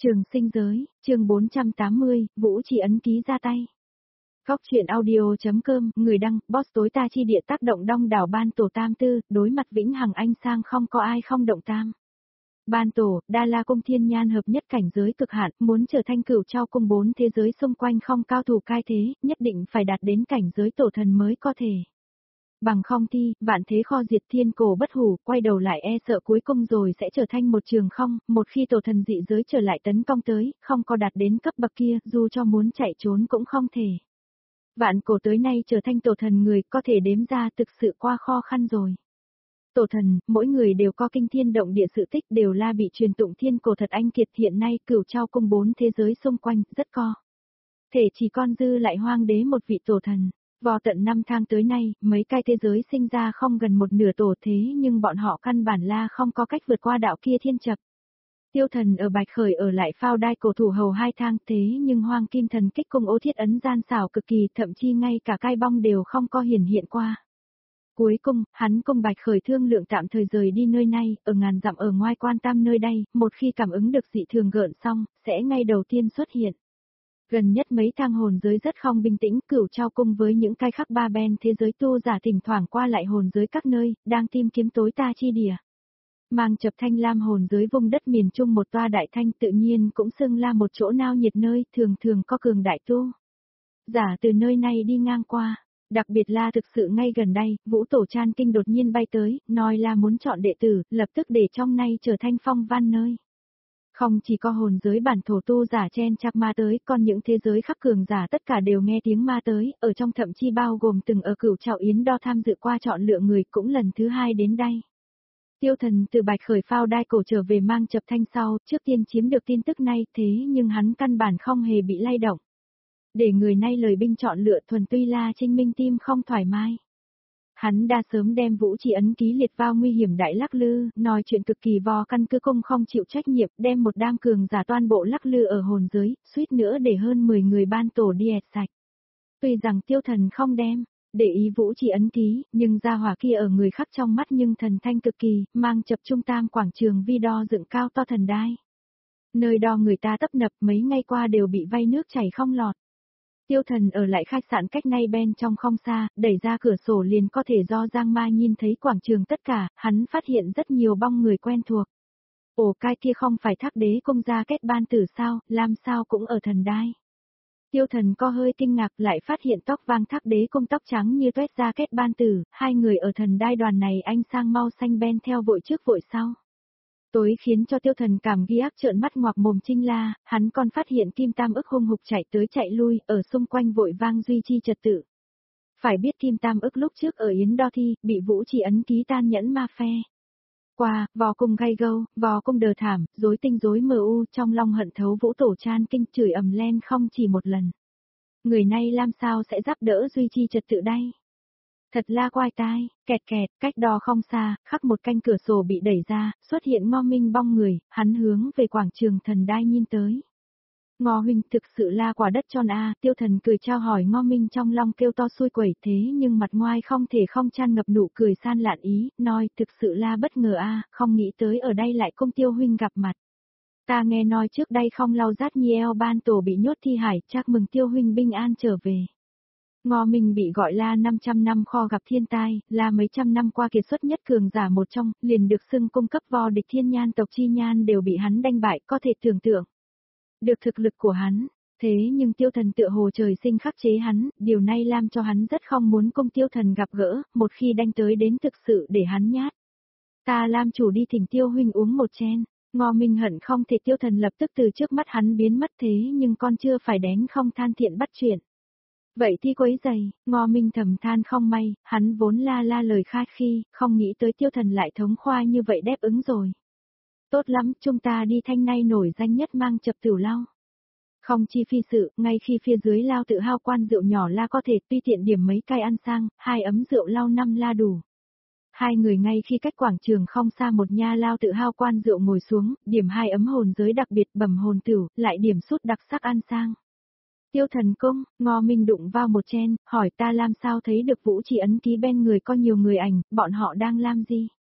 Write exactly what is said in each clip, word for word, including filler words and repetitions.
Trường sinh giới, chương bốn trăm tám mươi, Vũ Trì ấn ký ra tay. Góc truyện audio.com, người đăng, boss tối ta chi địa tác động đông đảo ban tổ tam tư, đối mặt vĩnh hằng anh sang không có ai không động tam. Ban tổ, Đa La Cung thiên nhan hợp nhất cảnh giới cực hạn, muốn trở thành cửu trao cung bốn thế giới xung quanh không cao thủ cai thế, nhất định phải đạt đến cảnh giới tổ thần mới có thể. Bằng không thi, vạn thế kho diệt thiên cổ bất hủ, quay đầu lại e sợ cuối cùng rồi sẽ trở thành một trường không, một khi tổ thần dị giới trở lại tấn công tới, không có đạt đến cấp bậc kia, dù cho muốn chạy trốn cũng không thể. Vạn cổ tới nay trở thành tổ thần người có thể đếm ra thực sự qua khó khăn rồi. Tổ thần, mỗi người đều có kinh thiên động địa sự tích đều là bị truyền tụng thiên cổ thật anh kiệt hiện nay cửu trao cung bốn thế giới xung quanh, rất co. Thể chỉ con dư lại hoang đế một vị tổ thần. Vào tận năm tháng tới nay, mấy cái thế giới sinh ra không gần một nửa tổ thế nhưng bọn họ căn bản là không có cách vượt qua đạo kia thiên chập. Tiêu thần ở Bạch Khởi ở lại phao đai cổ thủ hầu hai thang thế nhưng hoang kim thần kích cung ô thiết ấn gian xảo cực kỳ thậm chí ngay cả cai bong đều không có hiển hiện qua. Cuối cùng, hắn cùng Bạch Khởi thương lượng tạm thời rời đi nơi này, ở ngàn dặm ở ngoài quan tam nơi đây, một khi cảm ứng được dị thường gợn xong, sẽ ngay đầu tiên xuất hiện. Gần nhất mấy thang hồn giới rất không bình tĩnh, cửu trao cung với những cái khắc ba ben thế giới tu giả thỉnh thoảng qua lại hồn giới các nơi, đang tìm kiếm tối ta chi địa. Mang chập thanh lam hồn giới vùng đất miền Trung một toa đại thanh tự nhiên cũng xưng là một chỗ nao nhiệt nơi, thường thường có cường đại tu giả từ nơi này đi ngang qua. Đặc biệt là thực sự ngay gần đây, Vũ Tổ Chan Kinh đột nhiên bay tới, nói là muốn chọn đệ tử, lập tức để trong nay trở thành phong văn nơi. Không chỉ có hồn giới bản thổ tu giả chen chạc ma tới, còn những thế giới khắc cường giả tất cả đều nghe tiếng ma tới, ở trong thậm chí bao gồm từng ở cửu trảo yến đo tham dự qua chọn lựa người cũng lần thứ hai đến đây. Tiêu thần từ Bạch Khởi phao đai cổ trở về mang chập thanh sau, trước tiên chiếm được tin tức này thế nhưng hắn căn bản không hề bị lay động. Để người nay lời binh chọn lựa thuần tuy là Trinh Minh tim không thoải mái. Hắn đã sớm đem Vũ Trì ấn ký liệt vào nguy hiểm đại lắc lư, nói chuyện cực kỳ vò căn cứ công không chịu trách nhiệm, đem một đám cường giả toàn bộ lắc lư ở hồn giới, suýt nữa để hơn mười người ban tổ đi ẹt sạch. Tuy rằng tiêu thần không đem, để ý Vũ Trì ấn ký, nhưng gia hỏa kia ở người khác trong mắt nhưng thần thanh cực kỳ, mang chập trung tam quảng trường vi đo dựng cao to thần đai. Nơi đo người ta tấp nập mấy ngày qua đều bị vay nước chảy không lọt. Tiêu thần ở lại khách sạn cách nay bên trong không xa, đẩy ra cửa sổ liền có thể do Giang Ma nhìn thấy quảng trường tất cả, hắn phát hiện rất nhiều bong người quen thuộc. Ồ cái kia không phải Thác Đế Cung gia kết ban tử sao, làm sao cũng ở thần đai. Tiêu thần có hơi kinh ngạc lại phát hiện tóc vàng Thác Đế Cung tóc trắng như tuét gia kết ban tử, hai người ở thần đai đoàn này anh sang mau xanh ben theo vội trước vội sau. Tối khiến cho tiêu thần cảm ghi ác trợn mắt ngoạc mồm Trinh La, hắn còn phát hiện Kim Tam ức hung hục chạy tới chạy lui, ở xung quanh vội vang duy trì trật tự. Phải biết Kim Tam ức lúc trước ở Yến Đo Thi, bị Vũ Trì ấn ký tan nhẫn ma phe. Qua, vò cung gay gâu, vò cung đờ thảm, rối tinh rối mờ u, trong lòng hận thấu Vũ Tổ Chan Kinh chửi ầm lên không chỉ một lần. Người này làm sao sẽ giúp đỡ duy trì trật tự đây? Thật la quai tai, kẹt kẹt, cách đó không xa, khắc một canh cửa sổ bị đẩy ra, xuất hiện Ngô Minh bong người, hắn hướng về quảng trường thần đai nhìn tới. Ngô huynh thực sự là quả đất tròn a, tiêu thần cười trao hỏi Ngô Minh trong lòng kêu to xui quẩy thế nhưng mặt ngoài không thể không tràn ngập nụ cười san lạn ý, nói thực sự là bất ngờ a, không nghĩ tới ở đây lại công tiêu huynh gặp mặt. Ta nghe nói trước đây không lau rát nhi eo ban tổ bị nhốt thi hải, chắc mừng tiêu huynh bình an trở về. Ngô Minh bị gọi là năm trăm năm kho gặp thiên tai, là mấy trăm năm qua kiệt xuất nhất cường giả một trong, liền được xưng cung cấp vo địch thiên nhan tộc chi nhan đều bị hắn đánh bại, có thể tưởng tượng được thực lực của hắn. Thế nhưng tiêu thần tựa hồ trời sinh khắc chế hắn, điều này làm cho hắn rất không muốn cùng tiêu thần gặp gỡ, một khi đánh tới đến thực sự để hắn nhát. Ta làm chủ đi thỉnh tiêu huynh uống một chén. Ngô Minh hận không thể tiêu thần lập tức từ trước mắt hắn biến mất thế nhưng con chưa phải đến không than thiện bắt chuyện. Vậy thì quấy giày, Ngô Minh thầm than không may, hắn vốn la la lời khai khi, không nghĩ tới tiêu thần lại thống khoa như vậy đáp ứng rồi. Tốt lắm, chúng ta đi thanh nay nổi danh nhất mang chập tửu lao. Không chi phi sự, ngay khi phía dưới lao tự hao quan rượu nhỏ la có thể tuy tiện điểm mấy cai ăn sang, hai ấm rượu lao năm la đủ. Hai người ngay khi cách quảng trường không xa một nha lao tự hao quan rượu ngồi xuống, điểm hai ấm hồn giới đặc biệt bầm hồn tửu, lại điểm sút đặc sắc ăn sang. Tiêu thần cung, Ngô Minh đụng vào một chen, hỏi ta làm sao thấy được Vũ Trì ấn ký bên người có nhiều người ảnh, bọn họ đang làm gì?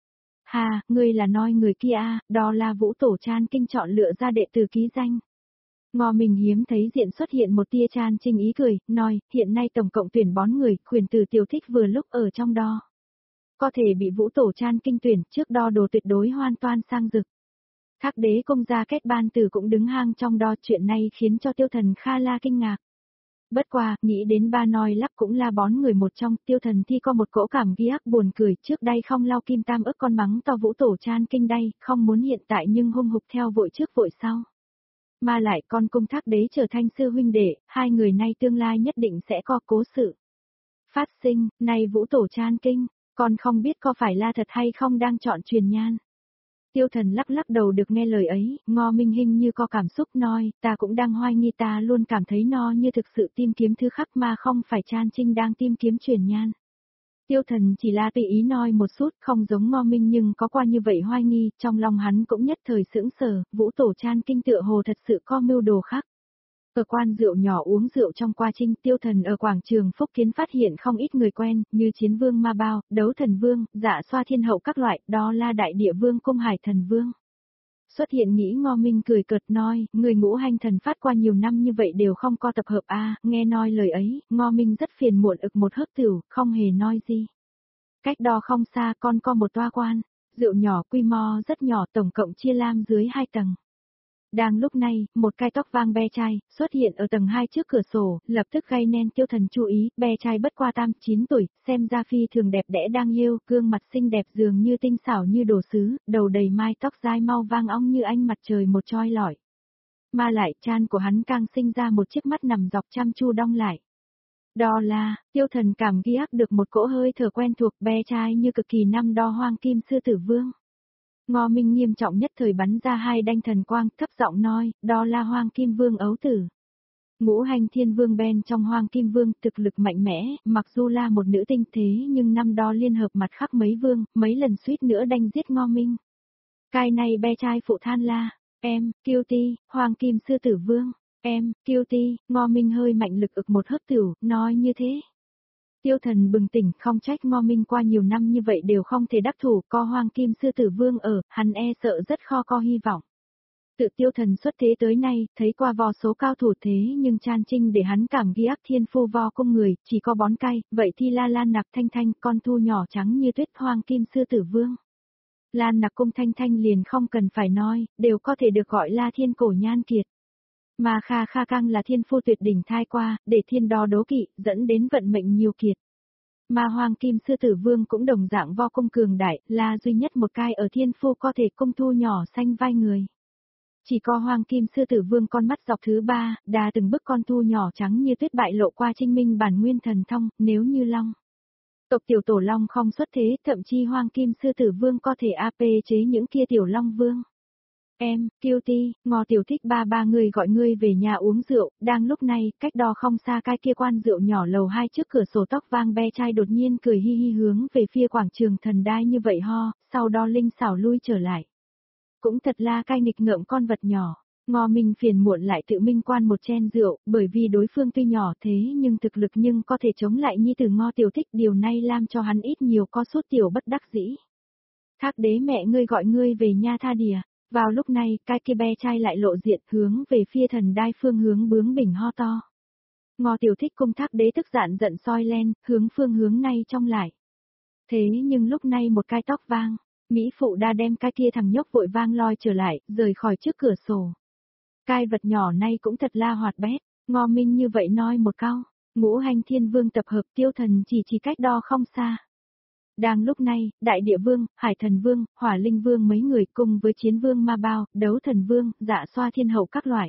Ha, ngươi là nói người kia a, đó là Vũ Tổ Chan Kinh chọn lựa ra đệ tử ký danh. Ngọ Minh hiếm thấy diện xuất hiện một tia Chan Trinh ý cười, nói, hiện nay tổng cộng tuyển bón người, khuyển tử tiểu thích vừa lúc ở trong đó. Có thể bị Vũ Tổ Chan Kinh tuyển, trước đo đồ tuyệt đối hoàn toàn sang rực. Thác đế công gia kết ban tử cũng đứng hang trong đo, chuyện này khiến cho Tiêu Thần Kha la kinh ngạc. Bất qua, nghĩ đến ba nói lắp cũng là bón người một trong, Tiêu Thần Thi có một cỗ cảm ghi ác buồn cười, trước đây không lao kim tam ức con mắng to Vũ Tổ Chan Kinh đây, không muốn hiện tại nhưng hung hục theo vội trước vội sau. Mà lại con cung thác đế trở thành sư huynh đệ, hai người nay tương lai nhất định sẽ có cố sự. Phát sinh, này Vũ Tổ Chan Kinh, con không biết có phải là thật hay không đang chọn truyền nhan. Tiêu Thần lắc lắc đầu được nghe lời ấy, Ngọ Minh hình như có cảm xúc nói, ta cũng đang hoài nghi, ta luôn cảm thấy no như thực sự tìm kiếm thứ khác mà không phải Chan Trinh đang tìm kiếm truyền nhan. Tiêu Thần chỉ là tùy ý nói một chút, không giống Ngọ Minh nhưng có qua như vậy hoài nghi, trong lòng hắn cũng nhất thời sững sờ, Vũ Tổ Chan Kinh tựa hồ thật sự có mưu đồ khác. Ở quan rượu nhỏ uống rượu trong qua trinh, Tiêu Thần ở quảng trường Phúc Kiến phát hiện không ít người quen, như Chiến Vương Ma Bao, Đấu Thần Vương, Dạ Xoa Thiên Hậu các loại, đó là Đại Địa Vương Cung Hải Thần Vương. Xuất hiện nghĩ Ngọ Minh cười cợt nói, người ngũ hành thần phát qua nhiều năm như vậy đều không có tập hợp a, à, nghe nói lời ấy, Ngọ Minh rất phiền muộn ực một hớp tửu, không hề nói gì. Cách đó không xa con có một toa quan, rượu nhỏ quy mô rất nhỏ, tổng cộng chia làm dưới hai tầng. Đang lúc này, một cái tóc vàng be trai, xuất hiện ở tầng hai trước cửa sổ, lập tức gây nên Tiêu Thần chú ý, be trai bất qua tam chín tuổi, xem ra phi thường đẹp đẽ đang yêu, gương mặt xinh đẹp dường như tinh xảo như đồ sứ, đầu đầy mai tóc dai mau vang óng như ánh mặt trời một choi lỏi. Mà lại, Chan của hắn càng sinh ra một chiếc mắt nằm dọc chăm chu đong lại. Đó là, Tiêu Thần cảm ghi ác được một cỗ hơi thở quen thuộc, be trai như cực kỳ năm đo Hoang Kim Sư Tử Vương. Ngọ Minh nghiêm trọng nhất thời bắn ra hai đanh thần quang, thấp giọng nói, đó là Hoang Kim Vương ấu tử. Ngũ hành thiên vương bên trong Hoang Kim Vương thực lực mạnh mẽ, mặc dù là một nữ tinh thế nhưng năm đo liên hợp mặt khác mấy vương, mấy lần suýt nữa đanh giết Ngọ Minh. Cái này be trai phụ than la, em, kiêu ti, Hoang Kim Sư Tử Vương, em, kiêu ti, Ngọ Minh hơi mạnh lực ực một hớp tửu, nói như thế. Tiêu Thần bừng tỉnh, không trách Ngọ Minh qua nhiều năm như vậy đều không thể đắc thủ, có Hoang Kim Sư Tử Vương ở, hắn e sợ rất khó có hy vọng. Tự Tiêu Thần xuất thế tới nay, thấy qua vô số cao thủ thế nhưng Chan Trinh để hắn cảm ghi ác thiên phu vo cung người, chỉ có bón cay, vậy thì La Lan Nặc Thanh Thanh, con thu nhỏ trắng như tuyết Hoang Kim Sư Tử Vương. Lan Nặc Cung Thanh Thanh liền không cần phải nói, đều có thể được gọi là thiên cổ nhan kiệt. Mà Kha Kha Cang là thiên phu tuyệt đỉnh thai qua, để thiên đo đố kỵ, dẫn đến vận mệnh nhiều kiệt. Mà Hoàng Kim Sư Tử Vương cũng đồng dạng vo công cường đại, là duy nhất một cái ở thiên phu có thể công thu nhỏ xanh vai người. Chỉ có Hoàng Kim Sư Tử Vương con mắt dọc thứ ba, đã từng bức con thu nhỏ trắng như tuyết bại lộ qua Trinh Minh bản nguyên thần thông, nếu như long. Tộc tiểu tổ long không xuất thế, thậm chí Hoàng Kim Sư Tử Vương có thể a pê chế những kia tiểu long vương. Em, Kiêu Ti, Ngọ tiểu thích ba ba người gọi ngươi về nhà uống rượu, đang lúc này, cách đó không xa cái kia quan rượu nhỏ lầu hai trước cửa sổ tóc vang be trai đột nhiên cười hi hi hướng về phía quảng trường thần đai như vậy ho, sau đó linh xảo lui trở lại. Cũng thật là cay nghịch ngợm con vật nhỏ, Ngọ Minh phiền muộn lại tự minh quan một chén rượu, bởi vì đối phương tuy nhỏ thế nhưng thực lực nhưng có thể chống lại nhi tử Ngọ tiểu thích, điều này làm cho hắn ít nhiều có sút tiểu bất đắc dĩ. Thác đế mẹ ngươi gọi ngươi về nha tha đìa. Vào lúc này, cái kia be trai lại lộ diện hướng về phía thần đai phương hướng bướng bỉnh ho to. Ngọ tiểu thích cung thác đế tức giận giận soi len, hướng phương hướng này trong lại. Thế nhưng lúc này một cái tóc vang, Mỹ phụ đã đem cái kia thằng nhóc vội vang loi trở lại, rời khỏi trước cửa sổ. Cái vật nhỏ này cũng thật la hoạt bét, Ngọ Minh như vậy nói một câu, ngũ hành thiên vương tập hợp Tiêu Thần chỉ chỉ cách đo không xa. Đang lúc này, Đại Địa Vương, Hải Thần Vương, Hỏa Linh Vương mấy người cùng với Chiến Vương Ma Bao, Đấu Thần Vương, Dạ Xoa Thiên Hậu các loại.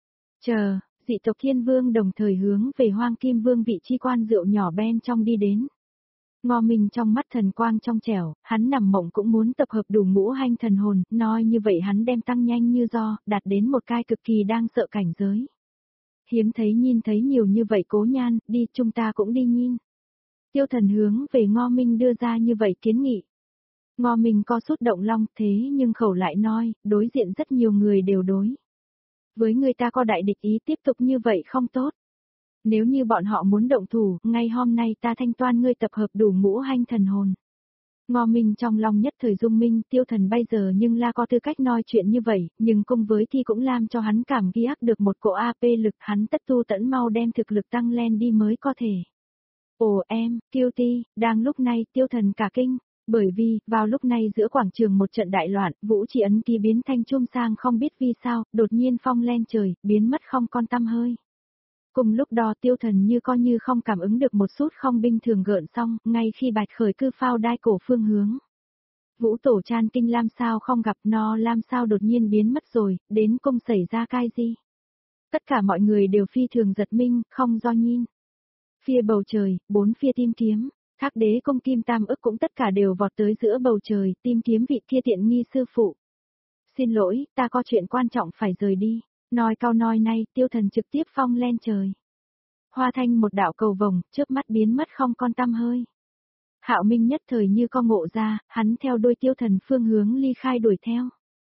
Chờ, dị tộc Thiên Vương đồng thời hướng về Hoang Kim Vương vị chi quan rượu nhỏ bên trong đi đến. Ngọ Minh trong mắt thần quang trong trẻo, hắn nằm mộng cũng muốn tập hợp đủ ngũ hành thần hồn, nói như vậy hắn đem tăng nhanh như do, đạt đến một cái cực kỳ đang sợ cảnh giới. Hiếm thấy nhìn thấy nhiều như vậy cố nhan, đi chúng ta cũng đi nhìn. Tiêu Thần hướng về Ngọ Minh đưa ra như vậy kiến nghị. Ngọ Minh có chút động long thế nhưng khẩu lại nói, đối diện rất nhiều người đều đối. Với người ta có đại địch ý tiếp tục như vậy không tốt. Nếu như bọn họ muốn động thủ, ngay hôm nay ta thanh toán ngươi tập hợp đủ ngũ hành thần hồn. Ngô Minh trong lòng nhất thời rung minh, Tiêu Thần bây giờ nhưng là có tư cách nói chuyện như vậy, nhưng cùng với thì cũng làm cho hắn cảm giác được một cỗ a pê lực, hắn tất tu tẫn mau đem thực lực tăng lên đi mới có thể. Ồ em, Kiêu Ti, đang lúc này Tiêu Thần cả kinh, bởi vì, vào lúc này giữa quảng trường một trận đại loạn, vũ chỉ ấn ký biến thanh chum sang không biết vì sao, đột nhiên phong lên trời, biến mất không con tăm hơi. Cùng lúc đó Tiêu Thần như coi như không cảm ứng được một chút không bình thường gợn xong, ngay khi Bạch Khởi cư phao đai cổ phương hướng. Vũ Tổ Chan kinh làm sao không gặp nó làm sao đột nhiên biến mất rồi, đến cung xảy ra cái gì. Tất cả mọi người đều phi thường giật minh, không do nhìn. Phía bầu trời, bốn phía tìm kiếm, Thác Đế công Kim Tam ức cũng tất cả đều vọt tới giữa bầu trời, tìm kiếm vị kia tiện nghi sư phụ. Xin lỗi, ta có chuyện quan trọng phải rời đi. Nói câu nói này, Tiêu Thần trực tiếp phong lên trời. Hoa thanh một đạo cầu vồng, trước mắt biến mất không con tăm hơi. Hạo Minh nhất thời như con ngộ ra, hắn theo đôi Tiêu Thần phương hướng ly khai đuổi theo.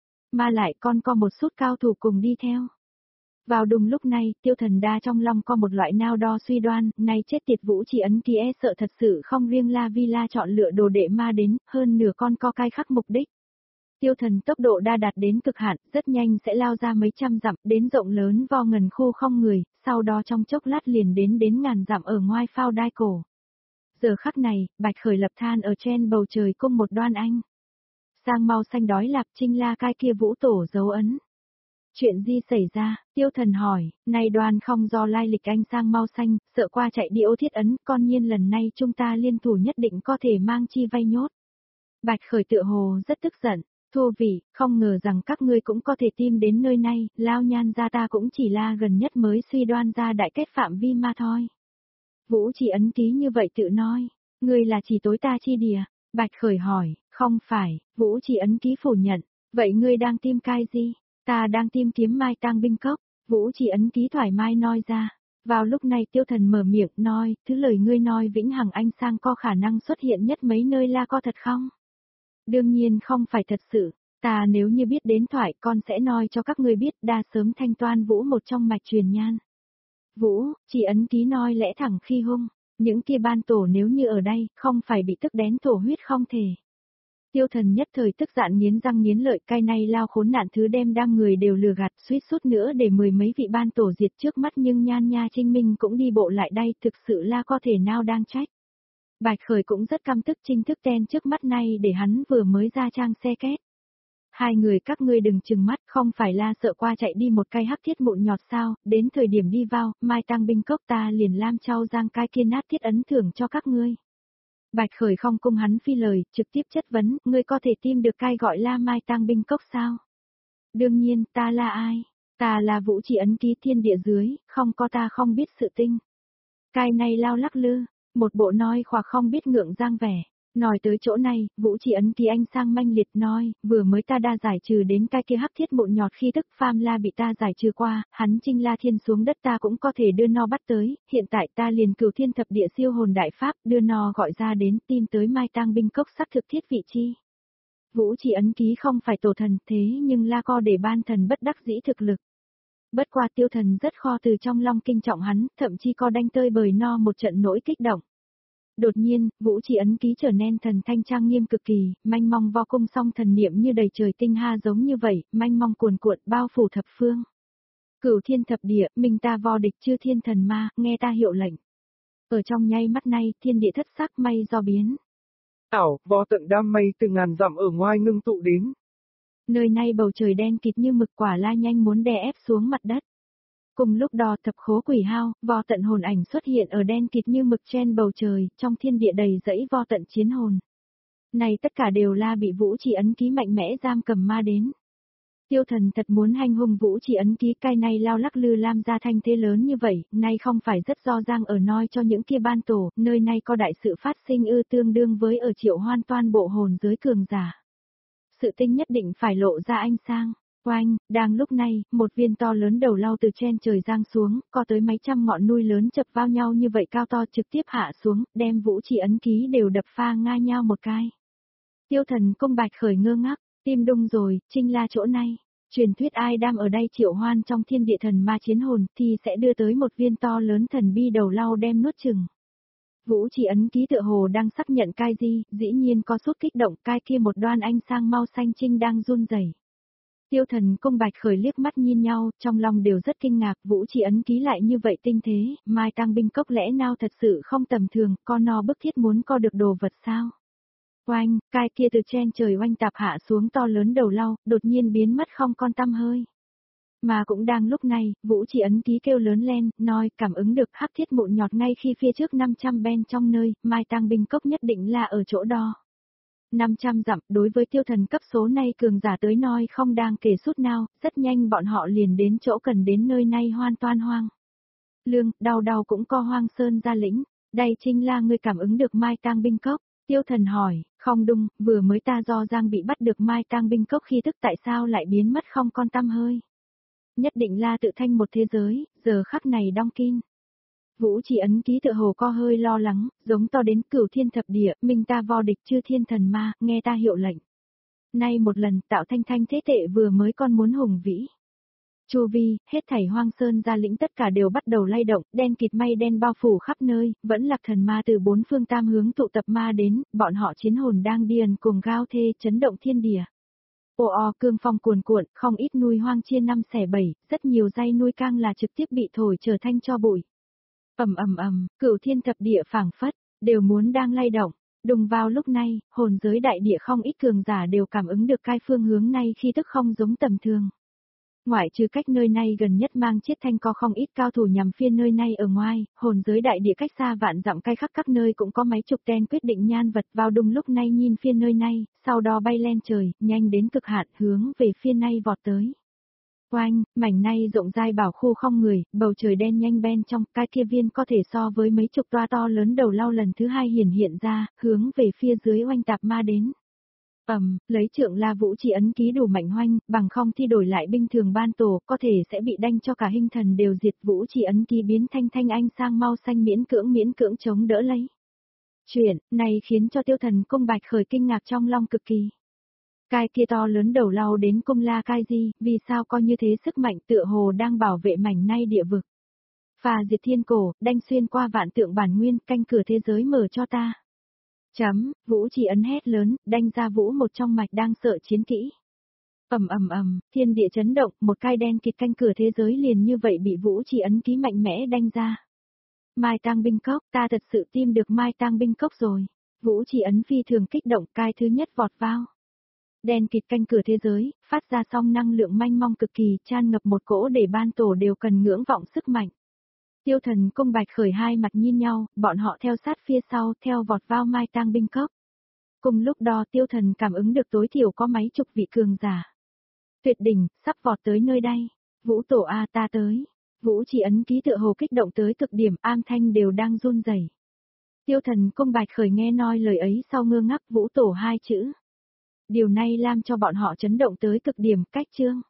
Mà lại con có một sút cao thủ cùng đi theo. Vào đúng lúc này, Tiêu Thần đa trong lòng có một loại nao đo suy đoan, này chết tiệt vũ chỉ ấn ký e sợ thật sự không riêng La Vi La chọn lựa đồ đệ ma đến, hơn nửa con co cai khắc mục đích. Tiêu Thần tốc độ đa đạt đến cực hạn, rất nhanh sẽ lao ra mấy trăm dặm, đến rộng lớn vo ngần khu không người, sau đó trong chốc lát liền đến đến ngàn dặm ở ngoài phao đai cổ. Giờ khắc này, Bạch Khởi lập than ở trên bầu trời cung một đoan anh. Sang mau xanh đói lạp trinh la cai kia vũ tổ dấu ấn. Chuyện gì xảy ra, Tiêu Thần hỏi, này đoàn không do lai lịch anh sang mau xanh, sợ qua chạy đi ô thiết ấn, con nhiên lần này chúng ta liên thủ nhất định có thể mang chi vay nhốt. Bạch Khởi tựa hồ rất tức giận. Thô vị, không ngờ rằng các ngươi cũng có thể tìm đến nơi này, lao nhan ra ta cũng chỉ là gần nhất mới suy đoan ra đại kết phạm vi ma thôi. Vũ chỉ ấn ký như vậy tự nói, ngươi là chỉ tối ta chi đìa, Bạch Khởi hỏi, không phải, Vũ chỉ ấn ký phủ nhận, vậy ngươi đang tìm cái gì, ta đang tìm kiếm mai tang binh cốc, Vũ chỉ ấn ký thoải mái nói ra. Vào lúc này Tiêu Thần mở miệng nói, thứ lời ngươi nói vĩnh hằng anh sang có khả năng xuất hiện nhất mấy nơi là có thật không? Đương nhiên không phải thật sự, ta nếu như biết đến thoại con sẽ nói cho các ngươi biết đa sớm thanh toan Vũ một trong mạch truyền nhan. Vũ, chỉ ấn ký nói lẽ thẳng khi hung, những kia ban tổ nếu như ở đây, không phải bị tức đén thổ huyết không thể. Tiêu Thần nhất thời tức giận nghiến răng nghiến lợi cay này lao khốn nạn thứ đem đang người đều lừa gạt suýt sút nữa để mười mấy vị ban tổ diệt trước mắt nhưng nhan nha Trinh Minh cũng đi bộ lại đây thực sự là có thể nào đang trách. Bạch Khởi cũng rất căm tức chính thức ten trước mắt này để hắn vừa mới ra trang xe két. Hai người các ngươi đừng chừng mắt không phải là sợ qua chạy đi một cây hắc thiết mụn nhọt sao, đến thời điểm đi vào, mai tăng binh cốc ta liền lam trao giang cai kiên nát thiết ấn thưởng cho các ngươi. Bạch Khởi không cung hắn phi lời, trực tiếp chất vấn, ngươi có thể tìm được cai gọi là mai tăng binh cốc sao? Đương nhiên, ta là ai? Ta là vũ chỉ ấn ký thiên địa dưới, không có ta không biết sự tinh. Cai này lao lắc lư. Một bộ nói khoa không biết ngượng giang vẻ. Nói tới chỗ này, Vũ chỉ ấn ký anh sang manh liệt nói, vừa mới ta đa giải trừ đến cái kia hắc thiết mụn nhọt khi tức pham la bị ta giải trừ qua, hắn trinh la thiên xuống đất ta cũng có thể đưa no bắt tới, hiện tại ta liền cửu thiên thập địa siêu hồn đại pháp đưa no gọi ra đến tìm tới mai tang binh cốc xác thực thiết vị chi. Vũ chỉ ấn ký không phải tổ thần thế nhưng la co để ban thần bất đắc dĩ thực lực. Bất qua Tiêu Thần rất kho từ trong long kinh trọng hắn, thậm chí co đanh tơi bời no một trận nỗi kích động. Đột nhiên, Vũ chỉ ấn ký trở nên thần thanh trang nghiêm cực kỳ, manh mong vo cung song thần niệm như đầy trời tinh ha giống như vậy, manh mong cuồn cuộn bao phủ thập phương. Cửu thiên thập địa, mình ta vo địch chư thiên thần ma, nghe ta hiệu lệnh. Ở trong nháy mắt này, thiên địa thất sắc mây do biến. Ảo, vo tận đam mây từ ngàn dặm ở ngoài ngưng tụ đến. Nơi này bầu trời đen kịt như mực quả la nhanh muốn đè ép xuống mặt đất. Cùng lúc đó thập khố quỷ hao, vo tận hồn ảnh xuất hiện ở đen kịt như mực trên bầu trời, trong thiên địa đầy dẫy vo tận chiến hồn. Này tất cả đều là bị Vũ chỉ ấn ký mạnh mẽ giam cầm ma đến. Tiêu Thần thật muốn hành hung Vũ chỉ ấn ký cai này lao lắc lư lam ra thanh thế lớn như vậy, nay không phải rất do giang ở nói cho những kia ban tổ, nơi này có đại sự phát sinh ư tương đương với ở triệu hoan toan bộ hồn giới cường giả. Sự tinh nhất định phải lộ ra anh sang. Oanh, đang lúc này, một viên to lớn đầu lau từ trên trời giang xuống, có tới mấy trăm ngọn núi lớn chập vào nhau như vậy cao to trực tiếp hạ xuống, đem Vũ chỉ ấn ký đều đập pha nga nhau một cái. Tiêu Thần công Bạch Khởi ngơ ngác, tim đung rồi, trinh la chỗ này. Truyền thuyết ai đang ở đây triệu hoan trong thiên địa thần ma chiến hồn thì sẽ đưa tới một viên to lớn thần bi đầu lau đem nuốt chừng. Vũ Chỉ ấn ký tựa hồ đang xác nhận cái gì, dĩ nhiên có chút kích động, cái kia một đoan anh sang mau xanh trinh đang run rẩy. Tiêu Thần Cung Bạch Khởi liếc mắt nhìn nhau, trong lòng đều rất kinh ngạc, Vũ Chỉ ấn ký lại như vậy tinh thế, Mai Tang binh cốc lẽ nào thật sự không tầm thường, con no bức thiết muốn co được đồ vật sao? Oanh, cái kia từ trên trời oanh tạp hạ xuống to lớn đầu lau, đột nhiên biến mất không con tăm hơi. Mà cũng đang lúc này, Vũ Chỉ ấn ký kêu lớn lên, nói cảm ứng được hắc thiết mụn nhọt ngay khi phía trước năm trăm ben trong nơi, Mai Tang binh cốc nhất định là ở chỗ đó. năm trăm dặm, đối với tiêu thần cấp số này cường giả tới nói không đang kể sút nào, rất nhanh bọn họ liền đến chỗ cần đến nơi này hoàn toàn hoang. Lương, đau đau cũng co hoang sơn ra lĩnh, đây chính là người cảm ứng được Mai Tang binh cốc. Tiêu Thần hỏi, không đúng, vừa mới ta do Giang bị bắt được Mai Tang binh cốc khi tức tại sao lại biến mất không con tăm hơi. Nhất định là tự thanh một thế giới, giờ khắc này đong kin. Vũ Chỉ ấn ký tựa hồ co hơi lo lắng, giống to đến cửu thiên thập địa, mình ta vo địch chư thiên thần ma, nghe ta hiệu lệnh. Nay một lần tạo thanh thanh thế tệ vừa mới con muốn hùng vĩ. Chu vi, hết thảy hoang sơn ra lĩnh tất cả đều bắt đầu lay động, đen kịt mây đen bao phủ khắp nơi, vẫn lạc thần ma từ bốn phương tam hướng tụ tập ma đến, bọn họ chiến hồn đang điền cùng gao thê chấn động thiên địa. Ồ o cương phong cuồn cuộn, không ít nuôi hoang chia năm xẻ bảy, rất nhiều dây nuôi cang là trực tiếp bị thổi trở thành cho bụi. Ầm ầm ầm, cửu thiên thập địa phảng phất, đều muốn đang lay động. Đùng vào lúc này, hồn giới đại địa không ít cường giả đều cảm ứng được cái phương hướng này khi tức không giống tầm thường. Ngoại trừ cách nơi này gần nhất mang chiết thanh có không ít cao thủ nhằm phiên nơi này ở ngoài, hồn giới đại địa cách xa vạn dặm cay khắc các nơi cũng có mấy chục tên quyết định nhan vật vào đúng lúc này nhìn phiên nơi này, sau đó bay lên trời, nhanh đến cực hạn hướng về phiên này vọt tới. Oanh, mảnh này rộng dài bảo khu không người, bầu trời đen nhanh bên trong, cái kia viên có thể so với mấy chục toa to lớn đầu lao lần thứ hai hiển hiện ra, hướng về phía dưới oanh tạp ma đến. Ầm, um, lấy trượng La Vũ Chỉ ấn ký đủ mạnh hoanh, bằng không thi đổi lại binh thường ban tổ, có thể sẽ bị đanh cho cả hình thần đều diệt. Vũ Chỉ ấn ký biến thanh thanh anh sang mau xanh miễn cưỡng miễn cưỡng chống đỡ lấy. Chuyện này khiến cho Tiêu Thần Cung Bạch Khởi kinh ngạc trong lòng cực kỳ. Cái kia to lớn đầu lao đến cung la cai gì, vì sao có như thế sức mạnh tựa hồ đang bảo vệ mảnh nay địa vực. Phà diệt thiên cổ, đanh xuyên qua vạn tượng bản nguyên, canh cửa thế giới mở cho ta. Chấm, Vũ Chỉ ấn hét lớn, đanh ra vũ một trong mạch đang sợ chiến kỹ. Ầm ầm ầm, thiên địa chấn động, một cái đen kịt canh cửa thế giới liền như vậy bị Vũ Chỉ ấn ký mạnh mẽ đanh ra. Mai Tang binh cốc, ta thật sự tìm được Mai Tang binh cốc rồi. Vũ Chỉ ấn phi thường kích động, cái thứ nhất vọt vào. Đen kịt canh cửa thế giới, phát ra song năng lượng manh mong cực kỳ, tràn ngập một cỗ để ban tổ đều cần ngưỡng vọng sức mạnh. Tiêu Thần Cung Bạch Khởi hai mặt nhìn nhau, bọn họ theo sát phía sau, theo vọt vào Mai Tang binh cốc. Cùng lúc đó Tiêu Thần cảm ứng được tối thiểu có mấy chục vị cường giả. Tuyệt đỉnh, sắp vọt tới nơi đây. Vũ tổ A ta tới. Vũ Chỉ ấn ký tựa hồ kích động tới cực điểm, am thanh đều đang run rẩy. Tiêu Thần Cung Bạch Khởi nghe nói lời ấy sau ngơ ngác Vũ tổ hai chữ. Điều này làm cho bọn họ chấn động tới cực điểm, cách chương.